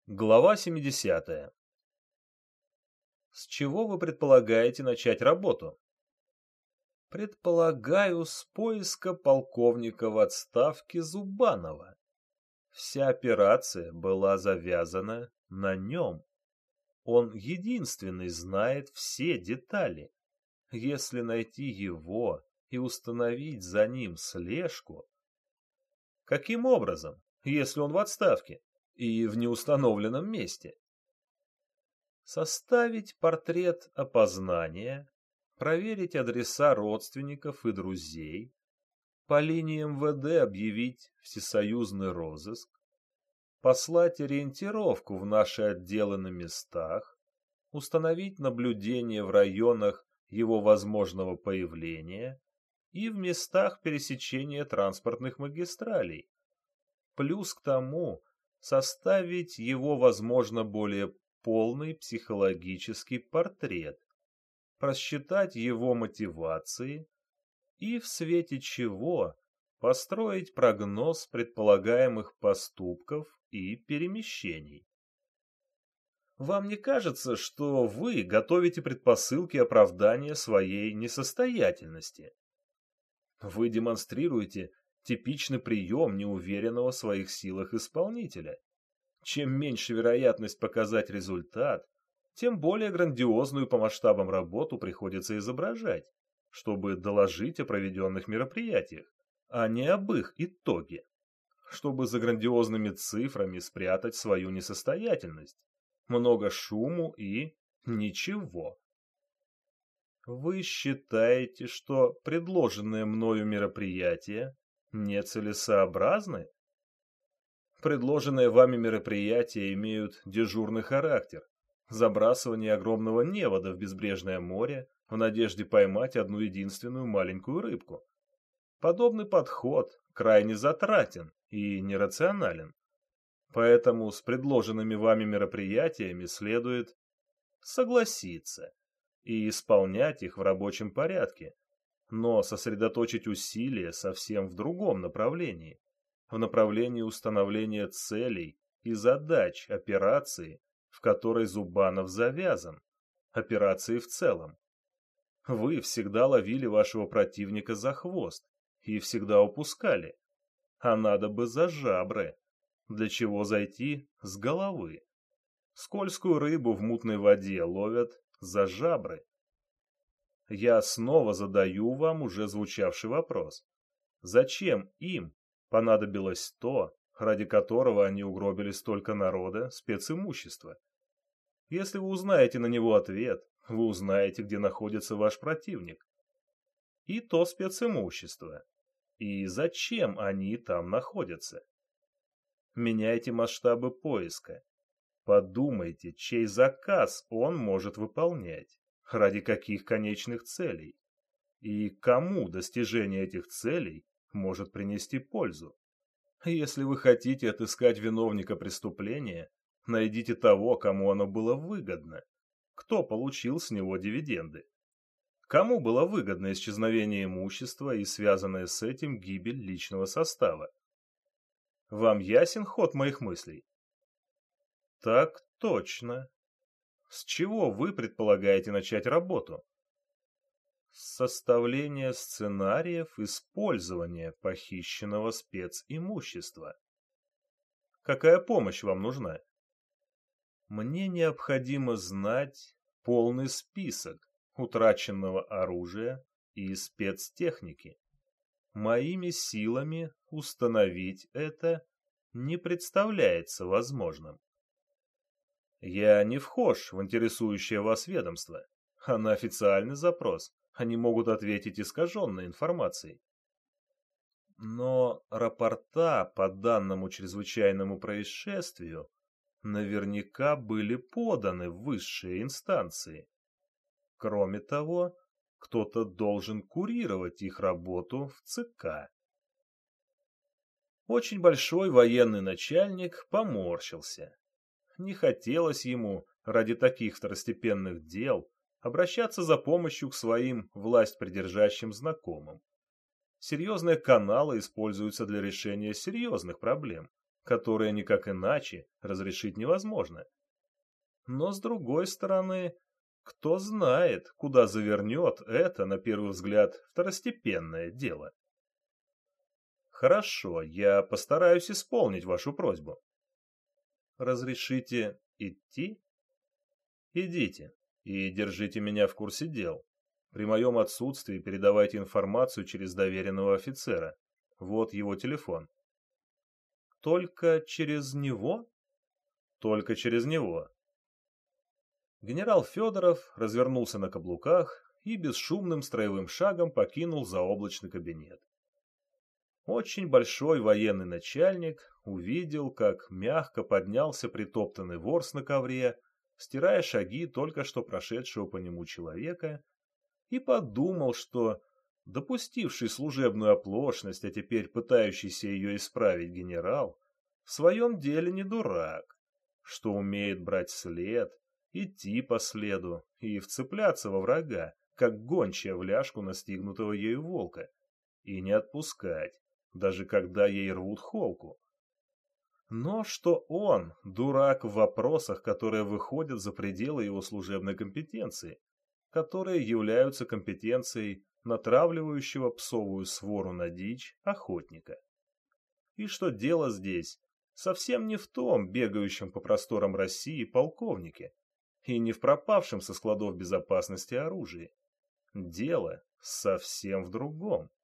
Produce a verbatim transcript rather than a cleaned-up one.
Глава семидесятая. С чего вы предполагаете начать работу? Предполагаю, с поиска полковника в отставке Зубанова. Вся операция была завязана на нем. Он единственный знает все детали. Если найти его и установить за ним слежку... Каким образом, если он в отставке и в неустановленном месте? Составить портрет опознания, проверить адреса родственников и друзей, по линии эм вэ дэ объявить всесоюзный розыск, послать ориентировку в наши отделы на местах, установить наблюдение в районах его возможного появления и в местах пересечения транспортных магистралей. Плюс к тому составить его, возможно, более полный психологический портрет, просчитать его мотивации и в свете чего построить прогноз предполагаемых поступков и перемещений. Вам не кажется, что вы готовите предпосылки оправдания своей несостоятельности? Вы демонстрируете типичный прием неуверенного в своих силах исполнителя. Чем меньше вероятность показать результат, тем более грандиозную по масштабам работу приходится изображать, чтобы доложить о проведенных мероприятиях, а не об их итоге, чтобы за грандиозными цифрами спрятать свою несостоятельность. Много шуму и ничего. Вы считаете, что предложенные мною мероприятия нецелесообразны? Предложенные вами мероприятия имеют дежурный характер. Забрасывание огромного невода в безбрежное море в надежде поймать одну единственную маленькую рыбку. Подобный подход крайне затратен и нерационален. Поэтому с предложенными вами мероприятиями следует согласиться и исполнять их в рабочем порядке, но сосредоточить усилия совсем в другом направлении. В направлении установления целей и задач операции, в которой Зубанов завязан, операции в целом. Вы всегда ловили вашего противника за хвост и всегда упускали, а надо бы за жабры, для чего зайти с головы. Скользкую рыбу в мутной воде ловят за жабры. Я снова задаю вам уже звучавший вопрос. Зачем им понадобилось то, ради которого они угробили столько народа, специмущества? Если вы узнаете на него ответ, вы узнаете, где находится ваш противник. И то специмущество. И зачем они там находятся? Меняйте масштабы поиска. Подумайте, чей заказ он может выполнять, ради каких конечных целей, и кому достижение этих целей может принести пользу. Если вы хотите отыскать виновника преступления, найдите того, кому оно было выгодно, кто получил с него дивиденды. Кому было выгодно исчезновение имущества и связанная с этим гибель личного состава? Вам ясен ход моих мыслей? Так точно. С чего вы предполагаете начать работу? С составления сценариев использования похищенного специмущества. Какая помощь вам нужна? Мне необходимо знать полный список утраченного оружия и спецтехники. Моими силами установить это не представляется возможным. Я не вхож в интересующее вас ведомство, а на официальный запрос они могут ответить искаженной информацией. Но рапорта по данному чрезвычайному происшествию наверняка были поданы в высшие инстанции. Кроме того, кто-то должен курировать их работу в ЦК. Очень большой военный начальник поморщился. Не хотелось ему ради таких второстепенных дел обращаться за помощью к своим власть придержащим знакомым. Серьезные каналы используются для решения серьезных проблем, которое никак иначе разрешить невозможно. Но с другой стороны, кто знает, куда завернет это, на первый взгляд, второстепенное дело. Хорошо, я постараюсь исполнить вашу просьбу. Разрешите идти? Идите и держите меня в курсе дел. При моем отсутствии передавайте информацию через доверенного офицера. Вот его телефон. Только через него? Только через него. Генерал Федоров развернулся на каблуках и бесшумным строевым шагом покинул заоблачный кабинет. Очень большой военный начальник увидел, как мягко поднялся притоптанный ворс на ковре, стирая шаги только что прошедшего по нему человека, и подумал, что допустивший служебную оплошность, а теперь пытающийся ее исправить генерал, в своем деле не дурак, что умеет брать след, идти по следу и вцепляться во врага, как гончая в ляжку настигнутого ею волка, и не отпускать, даже когда ей рвут холку. Но что он дурак в вопросах, которые выходят за пределы его служебной компетенции, которые являются компетенцией натравливающего псовую свору на дичь охотника. И что дело здесь совсем не в том бегающем по просторам России полковнике и не в пропавшем со складов безопасности оружии. Дело совсем в другом.